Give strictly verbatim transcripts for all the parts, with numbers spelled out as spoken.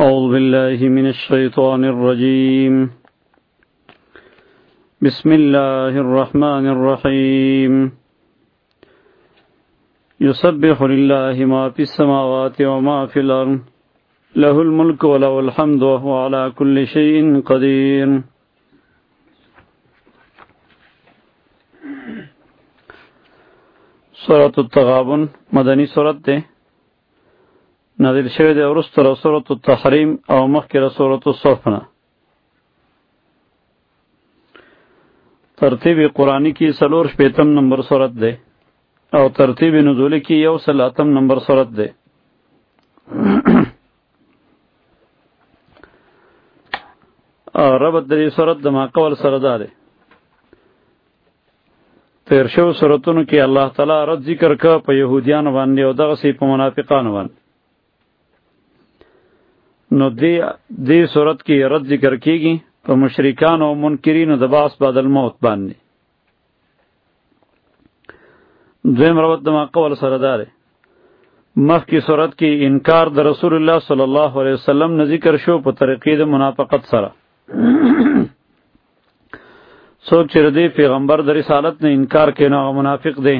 أعوذ بالله من الشيطان الرجيم. بسم الله الرحمن الرحيم. يسبح لله ما في السماوات وما في الأرض له الملك وله الحمد وهو على كل شيء قدير. سورة التغابن مدنی سورت ده نازل شوی ده ورستر سورة التحریم او مخکره سورة الصف نه. ترتیب قرآنی کی سلور شپیتم نمبر سورت ده او ترتیب نزولی کی یو سلاتم نمبر سورت ده. ربط دری سورت دما قول سرداره تیر شو سورتونو کی الله تعالی رد ذکر که په یهودیانو باندې او دغه سی په منافقانو باندې. نو دی دی صورت کی رد ذکر کیږي په مشرکان او منکرینو د باس بعد الموت باندې. دویم ربط دما قول سرداره مخ کی صورت کی انکار د رسول الله صلی الله علیه وسلم نه ذکر شو په طریقې د منافقت سره. څوک چې د پیغمبر د رسالت نه انکار کوي نو منافق دی.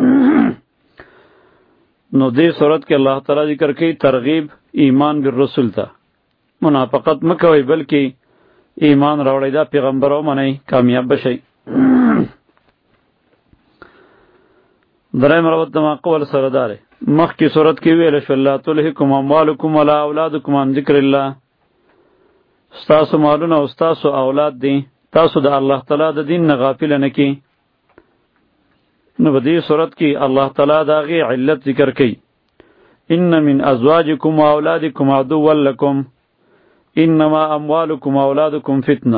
نو دې صورت کې الله تعالی ذکر کوي ترغیب ایمان بالرسول ته. منافقت مکوئ بلکې ایمان راوړئ دا پیغمبر ومنئ کامیاب بشئ. دریم ربط دما قول سره داره مخکې صورت کې ویل شو لا تلهکم اموالکم ولا اولادکم عن ذکر الله. ستاسو مالونه او ستاسو اولاد دي تاسو د الله تعالی د دین نه غافل نه کی. نو په دې صورت کې الله تعالی دا غي علت ذکر کوي ان من ازواجکم واولادکم عدوا لکم انما اموالکم واولادکم فتنه.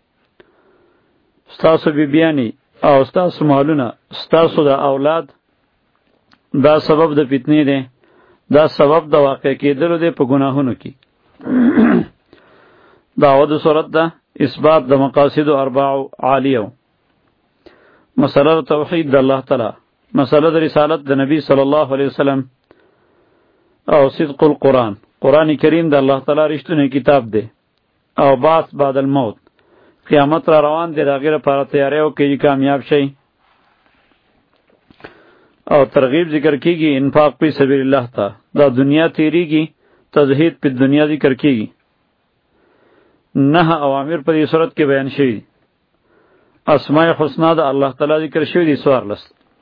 ستاسو بیبیانی او ستاسو مالونه ستاسو د اولاد دا سبب د فتنې دی، دا سبب د واقع کېدلو دی په ګناهونو کې. داود صورت ده اثبات د مقاصد اربع عالیه، مسله توحید د الله تعالی، مسله د رسالت د نبی صلی الله علیه وسلم او صدق القرآن. قرآن کریم د الله تعالی رښتونی کتاب دی او بعث بعد الموت، قیامت را روان دی، د هغې لپاره تیاری وکړئ کامیاب شئ. او ترغیب ذکر کیږي انفاق فی سبیل الله ته. دا دنیا تیریږي، تزهید په دنیا ذکر کیږي. نه اوامر په دې صورت کې بیان شوي. اسماء الحسنا د الله تعالی ذکر شوي دي څوارلس.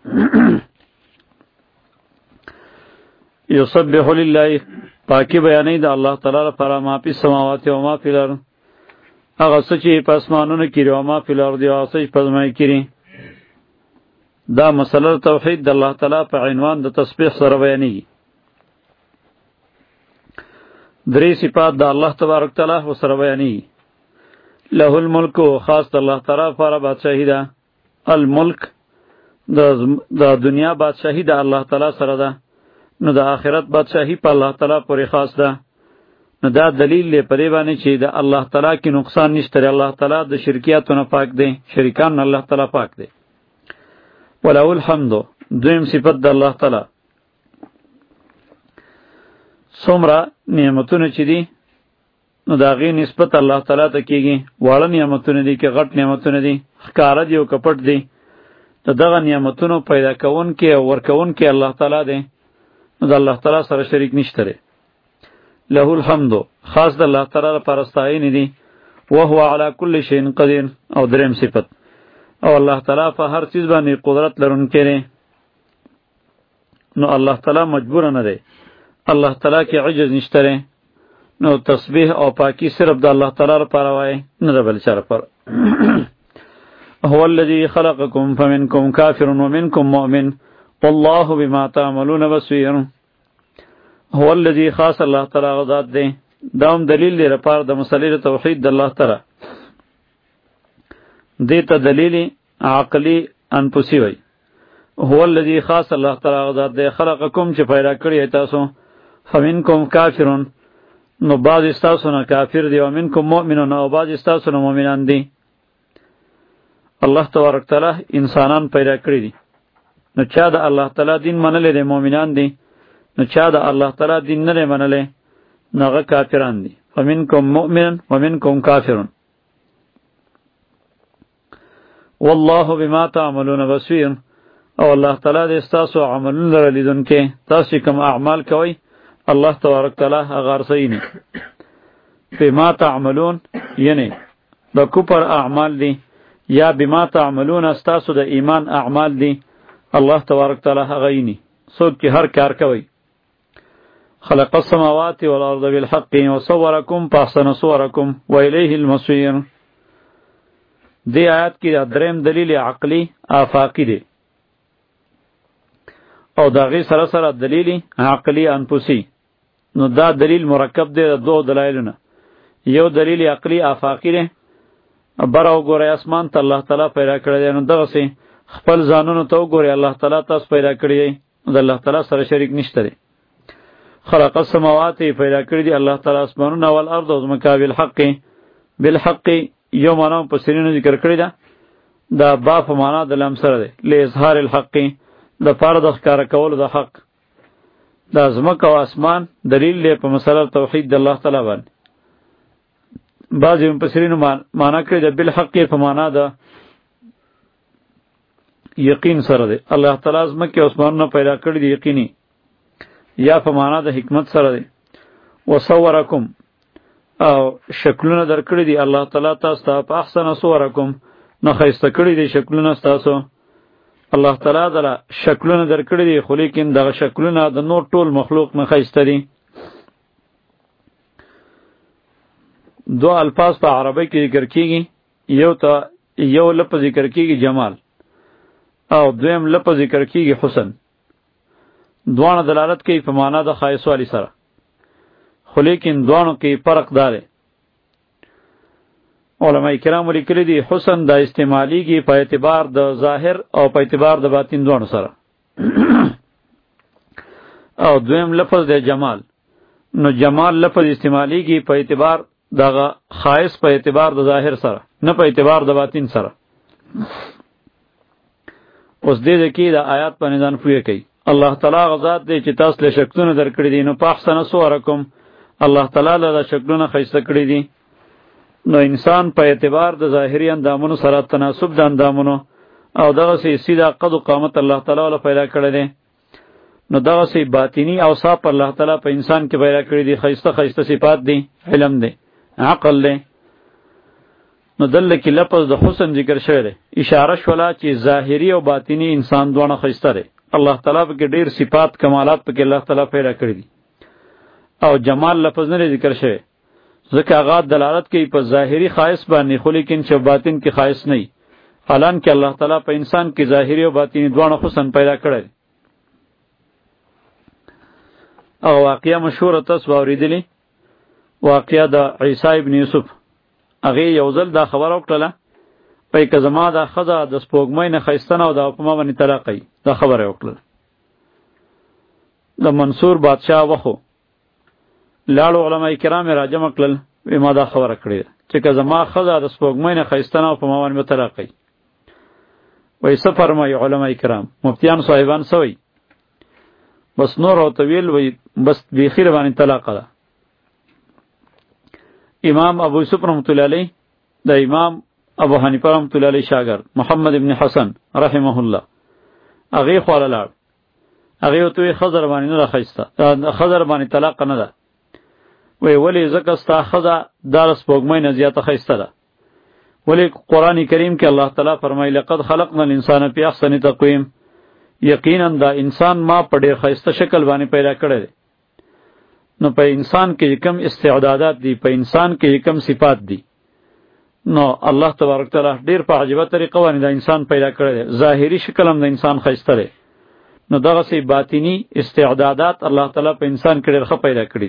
یسبح لله پاکی بیانې د الله تعالی لپاره ما فی السماوات و ما فی الارض، هغه څه چې په اسمانونو کې او ما فی الارض او څه چې په ځمکه کې. دا مسله توحید د الله تعالی په عنوان د تسبیح سره بیانېږي. درې صفات د الله تبارک تعالی سره بیانېږي. له الملک خاص د الله تعالی لپاره بادشاہي ده. الملک د دنیا بادشاہي د الله تعالی سره ده، نو د آخرت بادشاہي په الله تعالی پورې خاص ده. نو دا دلیل دی په دې باندې چې د الله تعالی کې نقصان نشته. الله تعالی د شرکیاتو نه پاک دی، شریکان نه الله تعالی پاک دی. وله الحمد دویم صفت د الله تعالی. څومره نعمتونه چې دي نو د هغې نسبت الله تعالی ته کېږي. واړه نعمتونه دي که غټ نعمتونه دي، ښکاره دي او که پټ دي، د دغه نعمتونو پیدا کوونکی او ورکوونکی الله تعالی دی. نو د الله تعالی سره شریک نشته دی. له الحمد خاص د الله تعالی لپاره ستاینې دي. وهو علی کل شیء قدیر او دریم صفت او الله تعالی په هر چیز باندې قدرت لرونکی دی. نو الله تعالی مجبور نه دی، الله تعالی کې عجز نشته دی. نو تسبیح او پاکی صرف د الله تعالی لپاره وای، نه د بل چا لپاره. هو الذی خلقکم فمنکم کافر ومنکم مؤمن والله بما تعملون بصیر. هو الذی خاص الله تعالی ذات دی. دا هم دلیل دی لپاره د مسلې توحید د الله تعالی. دیتا دلیل عقلی انفسی وی. هو الذی خاص الله تعالی ذات دی خلقکم چې پیدا کړی تاسو. فمنکم کافرون نو بعض استاسو نه کافر دی، او منکم مؤمنون او بعض استاسو نه مؤمنان دی. الله تبارک تعالی انسانان پیدا کړی دي. نو چا د الله تعالی دین منلی دی مؤمنان دی، نو چا د الله تعالی دین نه دی منلی نغه کافران دي. فمنکم مؤمن ومنکم کافرون. والله بما تعملون بصیر. او الله تعالی دې ستاسو عملونه لره لیدونکی. تاسو کوم اعمال کوئ الله تبارک تعالی هغه ارسیني. بما تعملون یعنی د کفر اعمال دي یا بما تعملون ستاسو د ایمان اعمال دي الله تبارک تعالی هغه ییني. څوک چې هر کار کوي. خلق السماوات والارض بالحق وصورکم فاحسن صورکم والیه المصیر. دی آیات کې دریم دلیل عقلی آفاقی دی او داغی سره سره دلیل عقلی انفسی. نو دا دلیل مرکب دی د دوه دلایلونه. یو دلیل عقلی آفاقی دی بر او ګورې اسمان ته الله تعالی پیدا کړی دی. نو دغسې خپل ځانونو ته وګورئ الله تعالی تاسو پیدا کړی دی. د الله تعالی سره شریک نشته دی. خلق السماوات پیدا کړی دی الله تعالی اسمانونه او الارض او ځمکه بالحق. بالحق یو معنا په سرینو ذکر کړی ده. دا با په معنا د لام سره دی. لاظهار الحق د پاره د ښکاره کولو د حق. دا ځمکه او اسمان دلیل دی په مسله توحید د الله تعالی باندې. بعضې مفسرینو معنا کړی ده بالحق په معنا د یقین سره دی. الله تعالی ځمکې او اسمانونه پیدا کړي دي یقیني. یا په معنا د حکمت سره دی. وصورکم او شکلونه درکړي دي الله تعالی تاسو ته په احسن صورکم. نو ښایسته کړي دي شکلونه ستاسو. الله تعالی دله شکلونه درکړي دي خو لیکن دغه شکلونه د نور ټول مخلوق نه ښایسته دي. دو الفاظ په عربی کې ذکر کیږي. یو ته یو لفظ ذکر کیږي جمال او دویم لفظ ذکر کیږي حسن. دوانه دلالت کوي په معنا د ښایسوالي سره خو لیکن دوانو کې فرق داره. علماء کرام لیکلي دي حسن د استعمالیږي په اعتبار د ظاهر او په اعتبار د باطن دوانو سره. او دویم لفظ د جمال. نو جمال لفظ استعمالیږي په اعتبار دغه خاص په اعتبار د ظاهر سره نه په اعتبار د باطن سره. اوس دې کې د آیات په نظام پوهه کوي. الله تعالی غزاد دې چې تاسو له شکلونه درکړي دي. نو په احسن صورکم الله تعالی له شکلونه ښایسته کړي دي. نو انسان په اعتبار د ظاهري اندامونو سره تناسب د اندامونو او دغسې سیده قد و قامت الله تعالی له پیدا کړی دی. نو دغسې باطني اوصاف الله تعالی په انسان کې پیدا کړي دي. ښایسته ښایسته صفات دي. علم دی عقل دی. نو دلته کې لفظ د حسن ذکر شوی دی. اشاره شوله چې ظاهري او باطني انسان دواړه ښایسته دی. الله تعالی پکې ډیر صفات کمالات پکې الله تعالی پیدا کړی دي. او جمال لفظ نه ذکر شوی ځکه هغه دلالت کوي په ظاهري خاص باندې خو لیکن چې باطن کې خاص نه وي. حالان کې الله تعالی په انسان کې ظاهري او باطني دواړه حسن پیدا کړی. او واقعه مشهوره تاسو اوریدلې واقعه د عیسی ابن یوسف. هغه یو ځل دا خبره وکړه په که زما دا ښځه د سپوږمۍ نه ښایسته نه او دا په ما باندې طلاق کوي. دا خبره یې وکړله. د منصور بادشاه وخو لاړو علما کرام یې راجمع کړل. وی ما دا خبره کړې ده چې که زما ښځه د سپوږمۍ نه ښایسته نه او په ما باندې به طلاق کوي. وایي څه فرمایي علما کرام مفتیان صاحبان څه وایي؟ بس نور ورته ویل وایي بس بیخي باندې طلاقه ده. امام ابو یوسف رحمت الله علیه د امام ابو حنیفه رحمت الله علیه شاګرد محمد ابن حسن رحمه الله هغې خواله لاړ. هغې ورته ویې ښځه راباندې نه ده ښایسته ښځه راباندې طلاقه نه ده. وایي ولې؟ ځکه ستا ښځه دا د سپوږمۍ نه زیاته ښایسته ده. ولې قرآن کریم کې الله تعالی فرمایي لقد خلقنا الانسان فی احسن تقویم. یقینا دا انسان ما په ډېر ښایسته شکل باندې پیدا کړی دی. نو په انسان کې کم استعدادات دي په انسان کې کم صفات دي. نو الله تبارک تعالی ډیر په عجیبه طریقه باندې دا انسان پیدا کړی دی. ظاهري شکل هم د انسان ښایسته دی. نو دغسې باطني استعدادات الله تعالی په انسان کې ډېر ښه پیدا کړي.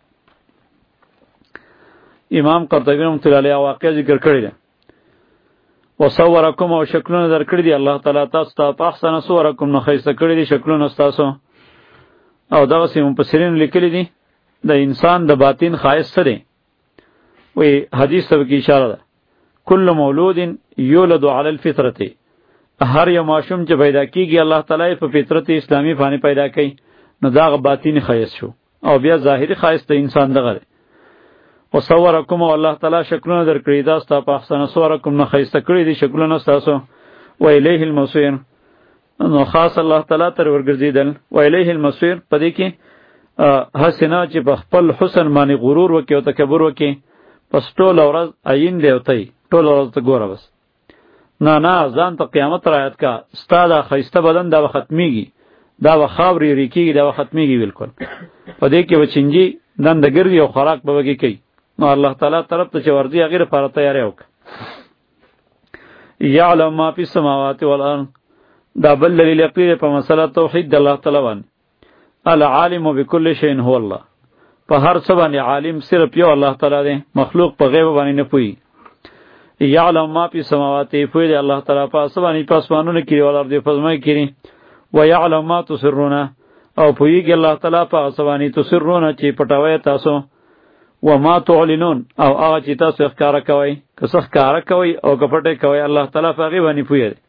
امام قرطبي رحمت الله علیه واقعه ذکر کړی ده. وصورکم او شکلونه درکړي دي الله تعالی تاسو ته په احسن صورکم نو ښایسته کړي دي شکلونه ستاسو. او دغسې مفسرین لیکلي دي د انسان د باطن ښایست څه دی؟ وایي حدیث ته کې اشاره ده کل مولود یولد علی الفطرة. هر یو ماشوم چې پیدا کیږي الله تعالی په فطرت اسلامی باندې پیدا کوي. نو دا غ باطنی ښایست شو. او بیا ظاهری خایست د انسان دغه وصورکم الله تعالی شکلونه درکړي دا ستاسو په احسن صورکم نه خایسته کړی دي شکلونه تاسو و الیه المصیر نو خاص الله تعالی تر ورګرځیدل و الیه المصیر پدې کې حسنا چې په خپل حسن باندې غرور وکي او تکبر وکي پس ټول ورځ عین دی وتی ټول ورځ ته ګوره بس نه نه ځان ته قیامت رایت کا ستاده خیسته بدن دا ختمیږي دا وخاوري ریکیږي دا ختمیږي بالکل پدې کې وچنجي نن د ګرځي او خوراک به وږي کوي نو الله تعالی طرف ته چې ورځي هغه لپاره تیاری وک یعلم ما فی السماوات والارض دا بل دلیل یقین په مسله توحید د الله تعالی باندې العالم بكل شيء هو الله په هر څه باندې عالم صرف یو الله تعالی دی مخلوق په غیب باندې نه پوي یعلم ما فی السماوات پوي دی الله تعالی په اسماني په اسمانونو کې او ارض په ځمکه کې و یعلم ما تسرون او پویږي الله تعالی په اسماني تسرون چې پټوي تاسو و ما تعلنون او هغه چې تاسو ښکارا کوي که څه ښکارا کوي او کپټه کوي الله تعالی په غیب باندې پوي دی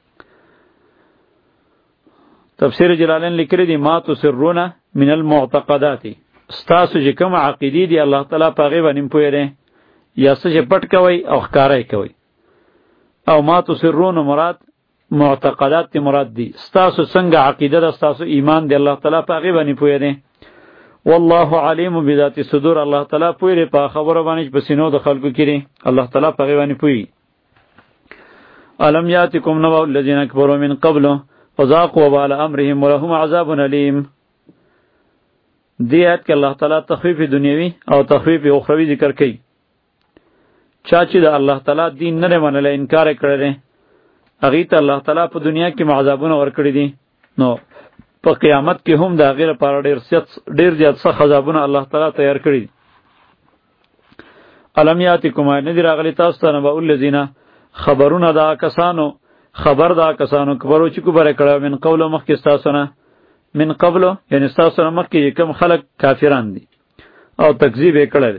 تفسیر جلالین لیکلی دی ما تسرون من المعتقدات استاسو چې کوم عقیدی دی الله تعالی په غیب باندې پوی دی یا څه چې پټ کوي او ښکارای کوي او ما تسرون مراد معتقدات تی مراد دی استاسو څنګه عقیده ده استاسو ایمان دی الله تعالی په غیب باندې پوی دی والله علیم بذات الصدور الله تعالی پوی دی په خبره باندې په سینو د خلکو کړي الله تعالی په غیب باندې پوی الم یاتکم نبأ الذین کفروا من قبل وذاقوا وبال امرهم ولهم عذاب الیم دی آیت کې الله تعالی تخفیف دنیوي او تخفیف اخروی ذکر کوي چا چې د الله تعالی دین نه منل انکار کړی هغه ته الله تعالی په دنیا کې عذابونه ورکړي دي نو په قیامت کې هم دا غیر لپاره ډیر سخت ډیر زیات سخت عذابونه الله تعالی تیار کړي الم یاتکم نذیر غلی تاسو ته نبأ الذین خبرونه دا کسانو خبر دا کسانو کبرو چې کو بره کړه من قول مخکې تاسو نه من قبل یعنی تاسو نه مخکې کوم خلق کافران دي او تکذیب یې کړل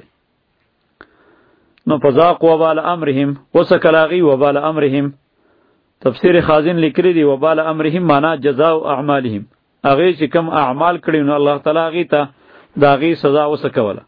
نو فذاق وبال امرهم وسکلاغي وبال امرهم تفسیر خازن لیکلی دی وبال امرهم معنا جزاء اعمالهم هغه چې کوم اعمال کړي نو الله تعالی هغه ته دا غي سزا وسکوله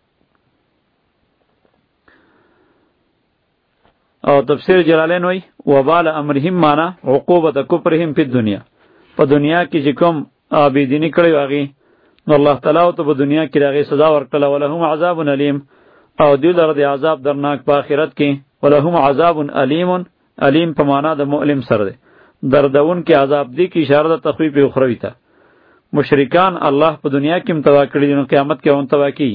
او تفسیر جلالین وی وبال امرهم معنا عقوبت کفرهم فی الدنیا په دنیا کې چې کوم عابدینی کړي واغی نو الله تعالی ته په دنیا کې راغی سزا ورکړه ولهم عذاب الیم او دوی لره د عذاب درناک په آخرت کې ولهم عذاب الیم الیم په معنا د مؤلم سره ده دردون کې عذاب دی کی اشاره د تخفیف اخروی ته مشرکان الله په دنیا کې متوا کړي نو قیامت کې اون توا کی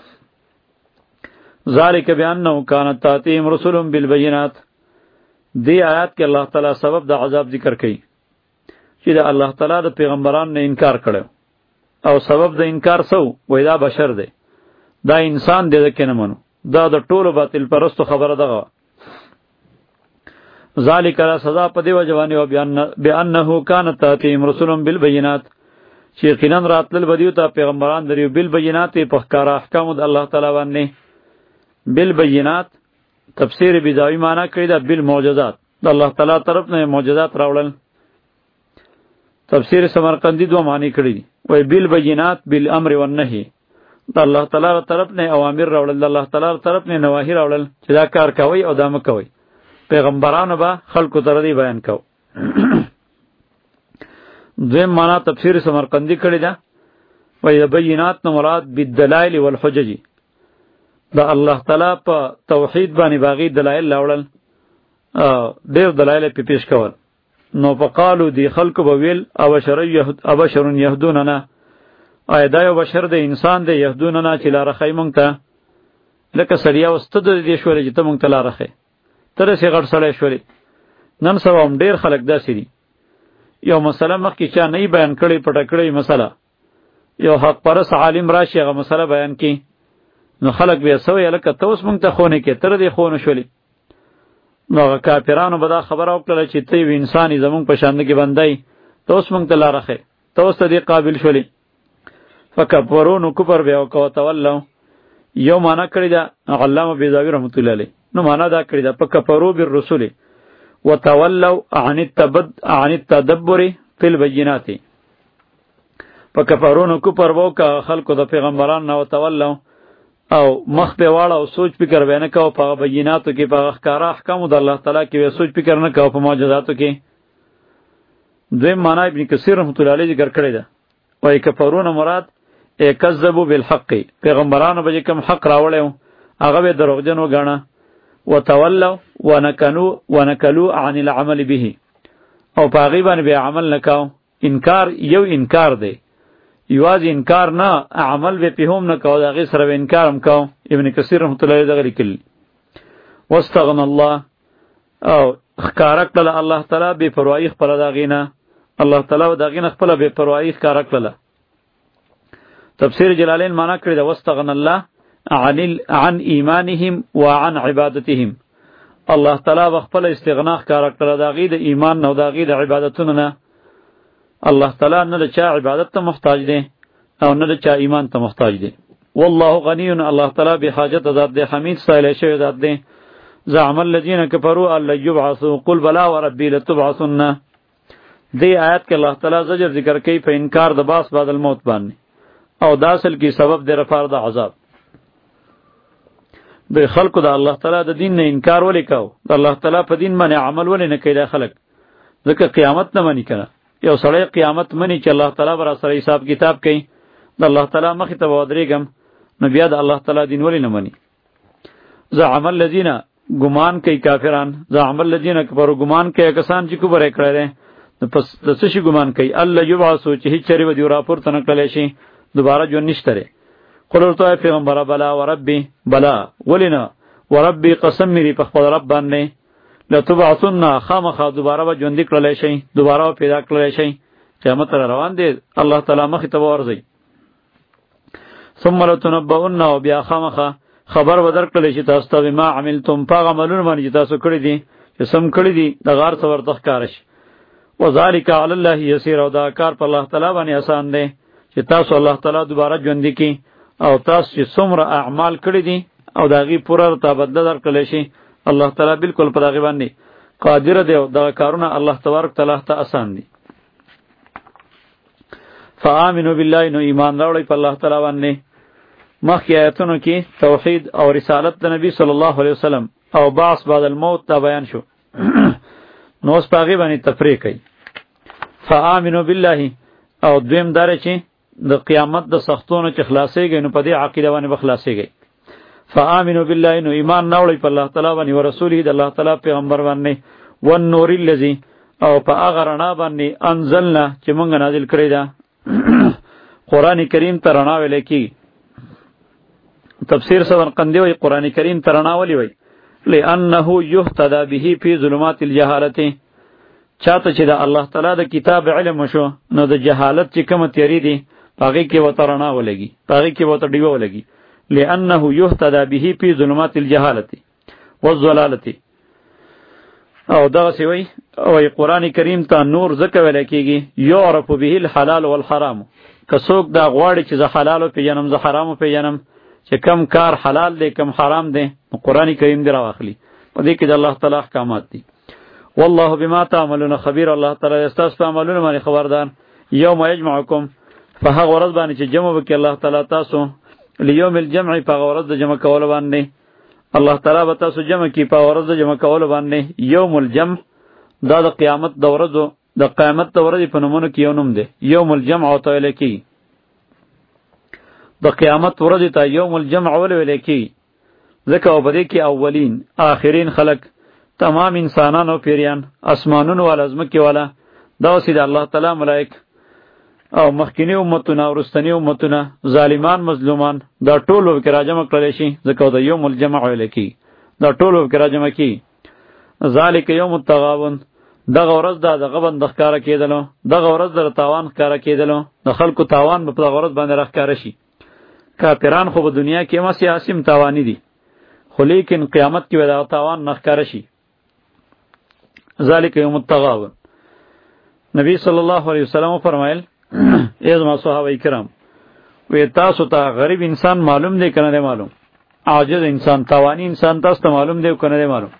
ذالک بانه کانت تاتیم رسول بالبینات دی آیات کې الله تعالی سبب د عذاب ذکر کړي چې د الله تعالی د پیغمبرانو نه انکار کړو او سبب د انکار سو وای دا بشر دی دا انسان دی ځکه نه منو دا د ټولو باطل پرستو خبره ده ذالک را سزا په دی وجوانی او بیان بانه کانت تاتیم رسول بالبینات چې یقینا راتل بدیو ته پیغمبران دریو بالبینات په ښکارا احکام د الله تعالی باندې بالبینات تفسیر بیضاوی معنی کړی دا بالمعجزات د الله تعالی طرف نه معجزات راوړل تفسیر سمرقندی دو معنی کړی دی وای بالبینات بالامر والنهی د الله تعالی طرف نه اوامر راوړل د الله تعالی طرف نه نواهی راوړل چې دا کار کوي او دا مکوي پیغمبرانو به خلکو ته دی بیان کو دویم معنی تفسیر سمرقندی کړی دا وای بینات نو مراد بالدلائل والحجج دا الله تعالی په توحید باندې باغی دلایل لاوړل ډیر دلایل په پیش کول نو فقالو دی خلق به ویل او بشر یهد او بشر یهدوننا ایدا یو بشر د انسان د یهدوننا چې لار خی مونږ ته لکه سړیا واست د دې شولې چې ته مونږ ته لار خی تر سه غړ سړی شولې نن سبا هم ډیر خلک داسې دي یو مسله مخکې چا نه بیان کړي پټه کړي مسله یو حق پرس عالم راشي هغه مسله بیان کړي نو خلق بیا سوې لکه ته اوس مونږ ته خونه کې تر دې خونه شولې نو کافرانو به دا خبره وکړه چې ته یو انساني زمونږ په شان کې بندای ته اوس مونږ ته لاره ښې ته اوس ته دې قابل شولې فکفروا نو کفر بیا وکړه تولوا یو معنا کړی دا علامه بیضاوی رحمت الله علیه نو معنا دا کړی دا فکفروا بالرسل وتولوا عن التبد عن التدبر فی البینات په کفرونو کفر وکا خلکو د پیغمبران نه وتولو او مخ په واړه او سوچ فکر وینه کو په بیناتو کې په احکار احکام د الله تعالی کې سوچ فکر نه کو په معجزاتو کې. دویم معنا ابن کثیر رحمۃ اللہ علیہ ذکر کړی ده وای کفرون مراد کذبوا بالحق پیغمبرانو به کوم حق راوړیو هغه به دروغجن وګاڼه وتولوا ونكنوا ونكلوا عن العمل به او پاغي باندې به عمل نکاو. انکار یو انکار دی یواز انکار نه عمل به په هم نه کاو دغه سره انکار هم کاو. ابن کثیر رحمۃ اللہ علیہ ذکر کړي واستغنى الله او خکارک له الله تعالی به پروايي خپل داغینه الله تعالی داغینه خپل به پروايي خکارک له. تفسیر جلالین معنا کړی دا واستغنى الله عن ال... عن ایمانهم وعن عبادتهم الله تعالی خپل استغنا خکارک له داغی د ایمان نو داغی د عبادتونو نه. الله تعالی نه د چا عبادت ته محتاج دی او نه د چا ایمان ته محتاج دی. والله غنی الله تعالی به حاجت ذات دی حمید سایل شوی ذات دی. زعم الذين كفروا ان يبعثوا قل بلا وربي لتبعثن. دی آیت کې الله تعالی زجر ذکر کوي په انکار د باس بعد الموت باندې او داصل کی سبب دی رفار د عذاب. د خلکو د الله تعالی د دین نه انکار ولې کاو د الله تعالی په دین باندې عمل ولې نه کوي د خلک ځکه قیامت نه مانی کنه. یو سړی قیامت منی چې الله تعالی بر سره حساب کتاب کوي د الله تعالی مخ ته ودرېګم نو بیا د الله تعالی دین ولې نه مانی. زعم الذين ګمان کوي کافران زعم الذين کفروا ګمان کوي کسان چې کوبره کړل نو پس د څه شي ګمان کوي الله یبعثو چې هیڅ چری ودی راپور ته نکړل شي دوباره جون نشته. قل ورته پیغمبر بلا وربي بلا ولنا وربي قسم مری په خپل رب باندې لتبعثن خامخا دوباره به ژوند کړل شي دوباره پیدا کړل شي قیامت را روان دي الله تعالی مخ ته ورځي. ثم لتنبؤن وبیا خامخا خبر ودر کړل شي تاسو ته ما عملتم پاغه عملونه باندې تاسو کړی دي چې سم کړی دي د غار څور تخکارش. وذالک علی الله یسیر او دا کار په الله تعالی باندې آسان دی چې تاسو الله تعالی دوباره ژوند کی او تاسو چې څومره اعمال کړی دي او داغي پوره تبدله درکړل شي الله تعالی بالکل په دغه باندې قادر دی او دا کارونه الله تبارک تعالی ته آسان دي. فآمنوا بالله نو ایمان راوړی په الله تعالی باندې. مخکې آیاتونو کې توحید او رسالت د نبی صلی الله علیه وسلم او بعث بعد الموت دا بیان شو نو اوس پاغي باندې تفریق کوي. فآمنوا بالله او دویم دار چې د قیامت د سختونو چې خلاصيږي نو په دې عقیده باندې بخلاصيږي. فآمنوا بالله نو ایمان راوړی په الله تعالی باندې او رسوله د الله تعالی پیغمبر باندې والنور الذی او په هغه رڼا باندې انزلنا چې موږ نازل کړی دا قران کریم ته رڼا ویل کی. تفسیر سمرقندی وی قران کریم ته رڼا ولي وی لانه یهتدى به فی ظلمات الجهاله چاته چې د الله تعالی د کتاب علم شو نو د جهالت چې کوم تیری دي پاغي کې وترنا ولګي پاغي کې وت ډیو ولګي لانه یهتدى به فی ظلمات الجهاله والضلاله. او دا سی وی او قران کریم ته نور زکه ویل کیږي یعرف به الحلال والحرام کڅوک دا غواړي چې زه حلال او پیجنم زه حرام او پیجنم چې کم کار حلال دی کم حرام دی قران کریم دی راوخلی په دې کې د الله تعالی احکامات دي. والله بما تعملون خبير الله تعالی استاس په عملونو باندې خبردار. یوم یجمعکم فهغه ورځ باندې چې جمع وکړي الله تعالی تاسو لیوم الجمع په ورځ د جمع کول باندې الله تعالی به تاسو جمع کی په ورځ د جمع کول باندې. یوم الجمع دا د قیامت د ورځو د قیامت د ورځې په نومونو کې یو نوم دی. یوم الجمع او تعالی کی د قیامت ورځ ته یوم الجمع ول ویل کی ځکه او بده کې اولین آخرین خلق تمام انسانان او پیریان اسمانونو ول ازمکه والا دا سید الله تعالی ملائک او مخکینی امتونه او رستنی امتونه ظالمان مظلومان دا ټول وکړه راجمع کړل شي ځکه د یوم الجمع ویل کی دا ټول وکړه راجمع کی. ذالک یوم التغابن دغه ورځ دا دغه بند ښکارا کېدلو دغه ورځ د تاوان ښکارا کېدلو د خلکو تاوان په دغه ورځ باندې راښکارا شي. کافران خو په دنیا کې ما سیاسیم تاوانی دي خو لیکن قیامت کې ودا تاوان نخکار شي. ذالک یوم التغابن. نبی صلی الله علیه وسلم فرمایل ایز ما صحابه کرام وی تاسو ته غریب انسان معلوم دی کنه دی معلوم عاجز انسان تاوانی انسان تاسو ته معلوم دی کنه دی معلوم.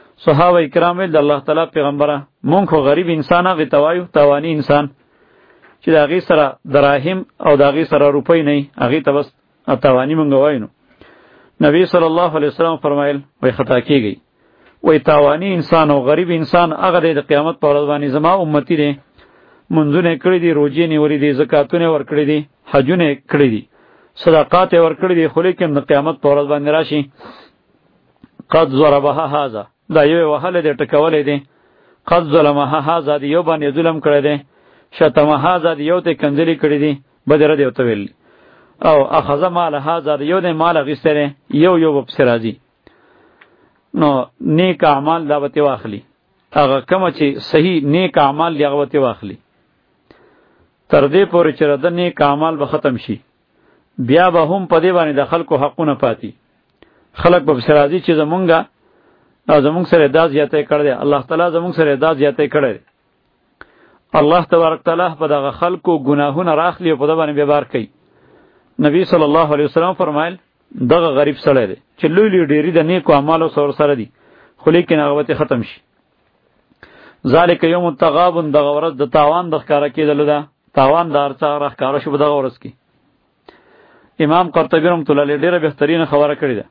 صحابه کرام ول د الله تعالی پیغمبره مونږ خو غریب انسان هغه توایو تاوانی انسان چې د هغې سره دراهم او د هغې سره روپۍ نه وي، هغې ته بس تاواني مونږ وایو. نو نبی صلی الله علیه وسلم فرمایل وای خطا کیږئ، وای تاوانی انسان او غریب انسان هغه دی د قیامت په ورځ باندې زما امتی دی، منځونه یې کړي دي، روژې نیولې دي، زکاتونه یې ورکړي دي، حجونه یې کړي دي، صدقات یې ورکړي دي، خو لیکن د قیامت په ورځ باندې راشي قد ضربها هذا، دا یو یې وهلی دی، ټکولی دی، قد ظلمها هذا، د یو باندې ظلم کړی دی، شتمها هذا، د یو ته کنځلې کړي دي، بدې ردې ورته ویلي، او اخذ مال هذا، د یو دی مال اخیستی دی، یو یو به پسې راځي. نو نیک اعمال دا به ترې واخلي، هغه کومه چې صحیح نیک اعمال دي هغه به ترې واخلي، تر دې پورې چې د نیک اعمال به ختم شي، بیا به هم په دې باندې د خلکو حقونه پاتې، خلک به پسې راځي چې زمونږه او زمونږ سره دا زیاتی کړی دی، الله تعالی زمونږ سره دا زیاتی کړی دی. الله تبارک تعالی په دغه خلکو ګناهونه راخلي او په ده باندې بیا بار کوي. نبی صلی الله علیه وسلم فرمایل دغه غریب سړی دی چې لوی لوی ډیری د نیکو اعمالو سره سره دي، خو لیکن هغه به ختم شي. ذالک یوم التغابن، دغه ورځ د تاوان د ښکاره کېدلو ده، تاوان د هر څه راښکاره شو په دغه ورځ کې. امام قرطبي رحمة الله علیه ډېره بهترینه خبره کړې ده.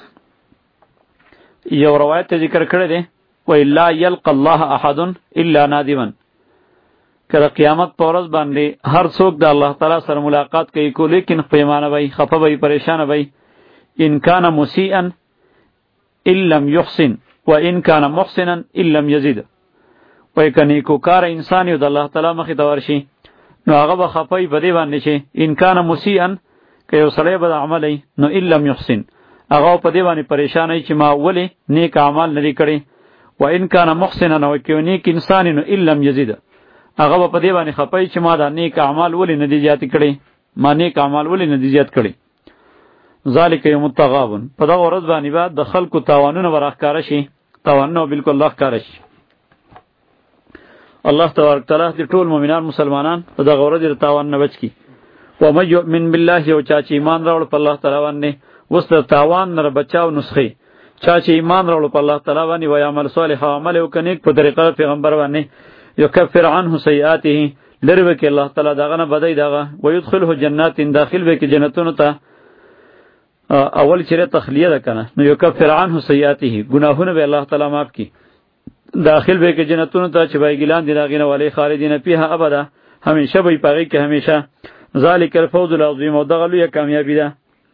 یو روایت ته ذکر کړی دی، وای لا یلقى الله احد الا نادما، که د قیامت په ورځ باندې هر څوک د الله تعالی سره ملاقات کوي، کو لیکن پیمانه وي، خفه وي، پریشانه وي. ان کان مسیئا ان لم یحسن و ان کان محسنا ان لم یزد، وای که نیکوکار انسان یو د الله تعالی مخې ته ورشي نو هغه به خفه وي په دې باندې چې ان کان مسیئا، که یو سړی بد عمل وي نو ان لم یحسن، هغه په دې باندې پریشان وي چې ما ولې نیک اعمال نه دي کړي، و ان کان محسنا، نو که یو نیک انسان نو ان لم یزد، هغه په دې باندې خپای چې ما دا نیک اعمال ولې نه دي زیات کړي، ما نیک اعمال ولې نه دي زیات کړي. ذالک یوم التغابن، په دغه ورځ باندې به د خلکو تاوانونه ورښکاره شي، تاوانونه بالکل الله ښکاره شي. الله تبارک تعالی دې ټول مؤمنان مسلمانان په دغه ورځ د تاوان نه بچ کړي. ومن یؤمن بالله، یو چا چې ایمان راوړ په الله تعالی باندې، اوس د تاوان نه بچاو نسخې، چا چې ایمان راوړ په الله تعالی باندې و عمل صالح، عمل وکړي په طریقه پیغمبر باندې، یکفر عنه سیئاته، لری وکي الله تعالی داغه نه بدای داغه، ويدخله جنات، داخل وکي جنتونو ته. اول چیرې تخلیه ده کنه، نو یکفر عنه سیئاته، گناهونه به الله تعالی معاف کی، داخل وکي جنتونو ته چې بای ګلان دي داغه نه ولی خالدین فیها ابدا، همیشه به پاږي کې همیشه. ذالک الفوز العظیم، او دغه لویه کامیابی ده.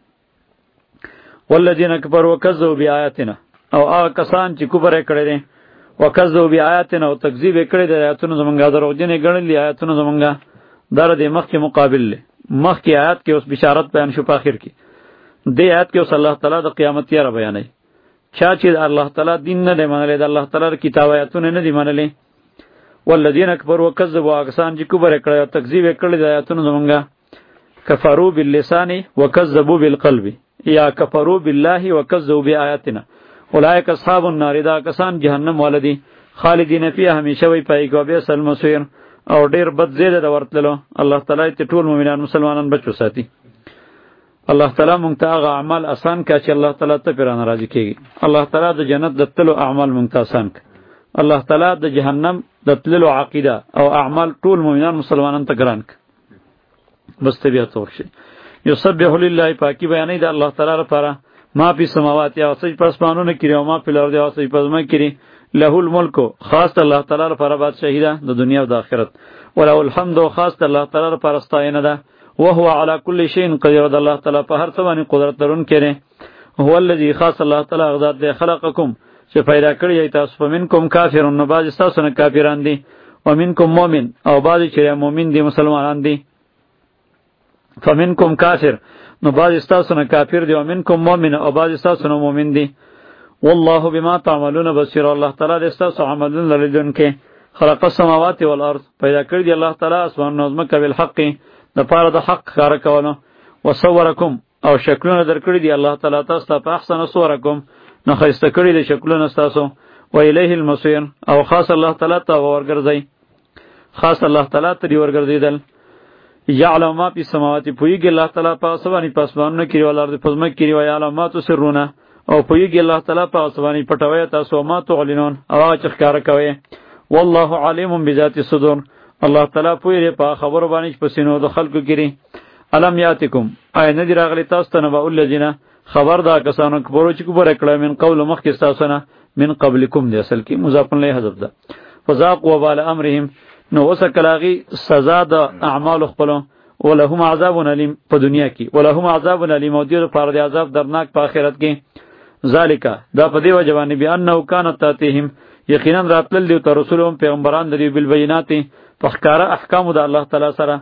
والذین کفروا وکذبوا بآیاتنا، او هغه کسان چې کفر کړی دي وکذبوا بآیاتنا، او تکذیب کړی د آیاتونو زمونږه، دروغجن ګڼل دي آیاتونو زمونږه. دا د مخکې مقابل له مخکې آیات کې اوس بشارت بیان شو، په اخر کې دې آیات کې اوس الله تعالی د قیامت یاره بیانوي. چا چې الله تعالی دین نه دی منلی، د الله تعالی کتاب آیاتونه نه دی منلی. والذین کفروا وکذبوا، کسان چې کفر کړی او تکذیب کړی د آیاتونو زمونږه، کفروا باللسان وکذبوا بالقلب، یا کفروا بالله وکذبوا بآیاتنا، اولئک اصحاب النار، دا کسان جهنم والدی، خالدین فیها، همیشه وی پای کو به سل مسیر، او ډیر بد زیاده د ورتلو. الله تعالی ته ټول مؤمنان مسلمانان بچو ساتي. الله تعالی مونږ ته هغه اعمال آسان کا چې الله تعالی ته پر ناراضی کیږي. الله تعالی د جنت د تلو اعمال مونږ ته آسان ک. الله تعالی د جهنم د تلو عقیده او اعمال ټول مؤمنان مسلمانان ته ګران ک. بس طبیعت ورشي. یسبح لله، پاکی بیانې د الله تعالی لپاره، ما فی السماوات، یا سج پسمانونه کړي، او ما فی الارض، یا سج پزما کړي، له الملک، خاص الله تعالی لپاره بادشاہی ده د دنیا او د آخرت، وله الحمد، خاص الله تعالی لپاره ستاینه ده، وهو علی کل شیء قدیر، د الله تعالی په هر څه باندې قدرت لرونکی دی. هو الذی، خاص الله تعالی غذات دی، خلقکم، چې پیدا کړی تاسو، فمنکم کافرون، نو بعض تاسو نه کافران دي، ومنکم مؤمن، او بعض چې مؤمن دي مسلمانان دي. فمنکم کافر، نو بعض تاسو نه کافر دي، ومنکم مؤمن، او بعض تاسو نه مؤمن دي. والله بما تعملون بصیر، الله تعالی د تاسو عملونه لیدونکی. خلق السماوات والارض، پیدا کړی دی الله تعالی اسمان او زمکه بالحق، د پاره د حق کار کولو. وصورکم، او شکلونه درکړي دی الله تعالی تاسو ته په احسن صورکم، نو خسته کړی دی شکلونه تاسو. و الیه المصیر، او خاص الله تعالی ته ورګرځي، خاص الله تعالی ته دی ورګرځیدل. یعلم ما فی السماوات، پویږي الله تعالی په اسماني پسمانونو کې، ولر د پزما کې، و یعلم ما تسرون، او پویږي الله تعالی په اسماني پټوي تاسو، ما تعلنون، او هغه چې ښکارا کوي. والله علیم بذات الصدور، الله تعالی پوی په خبر باندې پسینو د خلکو کړي. الم یاتکم آی ندی راغلی تاسو ته نبا الذین خبر دا کسانو کبرو چې کبر کړه من قول مخکې تاسو نه من قبلکم دی اصل کې مضاف الیه حذف ده. فذاق وبال امرهم نو وسکلاغي سزا د اعمال خپلو ولهم عذاب الیم په دنیا کې ولهم عذاب الیم او دې پر د عذاب درناک په آخرت کې. ذالک دا په دې وجوانی بیان نو کانت تاتهم یقینا راتل دی تر رسولهم پیغمبران دی بالبينات فخکارا احکام د الله تعالی سره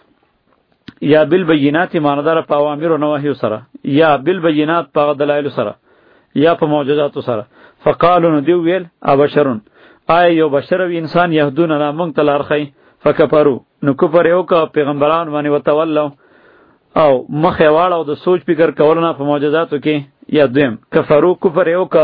یا بالبينات ماندار په اوامر او نواهی سره یا بالبينات په دلایل سره یا په معجزات سره. فقالوا دی ویل ابشرون آیا یو بشر و انسان یهدون لا مونږ ته لار خی فکفروا نو کفر یو کا پیغمبران باندې وتولوا او مخ واړه او د سوچ فکر کولونه په معجزاتو کې یا دویم کفروا کفر یو کا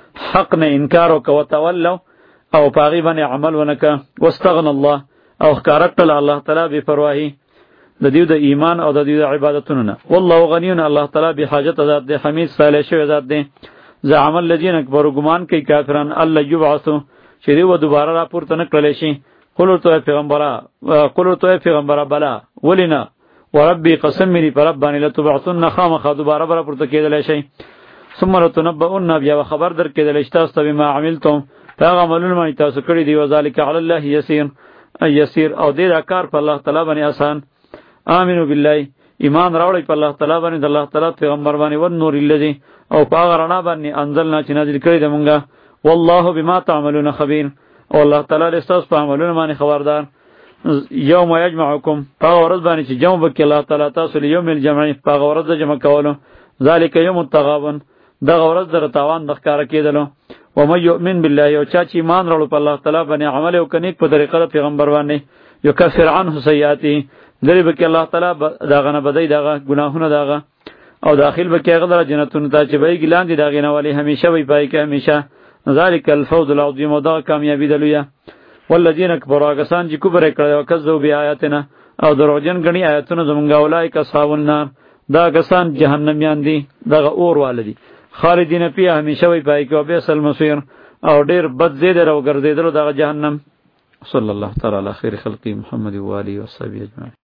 حق نه انکار او کو وتولوا او پاغي باندې عمل ونکا واستغنى الله او خکارت الله تعالی بے پروايي د دې د ایمان او د دې د عبادتونو نه. والله غنی الله تعالی به حاجت ذات دی حمید صالح شوی ذات دی. زعم الذين كفروا ګمان کوي کافرون الله یبعثو چې دی و دوباره را پورته نه کړل شي. قولوا تو پیغمبره قولوا تو پیغمبره بلا ولنا وربي قسم می پر رب باندې لتبعثن خامخ دوباره بر پورته کېدل شي. ثم لتنبؤن بیا خبر در کېدل شي تاسو ته بما عملتم پیغمبرون باندې تاسو کړی دی وذالک علی الله یسیر یسیر او دې دا کار په الله تعالی باندې آسان. آمنو بالله ایمان راوړی په الله تعالی باندې د الله تعالی پیغمبر باندې و نور الذی او پاغه رڼا باندې انزلنا چې نازل کړی د مونږه. والله بما تعملون خبیر او الله تعالی له تاسو په عملونو باندې خبردار. یوم یجمعکم پاغه ورځ باندې چې جمع وکړي الله تعالی تاسو له یوم الجمع پاغه ورځ جمع کولو. ذالک یوم التغابن دغه ورځ در تاوان د ښکار کېدلو. و مې یؤمن بالله او چا چې ایمان راوړ په الله تعالی باندې عمل او کنيک په طریقه د پیغمبر باندې یکفر عنه سیئاته لري به کې الله تعالی داغه نه بدای داغه ګناهونه داغه او داخل به کې هغه جنتونو ته چې به ګلان دي داغه نه والی همیشه وي پای کې همیشه. ذالک الفوز العظیم او دا کامیابی دلویا. والذین کفروا کسان چې کفر کړي او کذبوا بیااتنا او دروغجن غنی آیاتونه زمونږه اولایک اصحاب النار دا کسان جهنميان دي دغه اور والدي خالدین فیها همیشه وي پای کې او بیس المصیر او ډیر بد زیاده راو ګرځیدل دغه جهنم. صلی الله تعالی علی خیر خلقی محمد و علیه و صحبه اجمعین.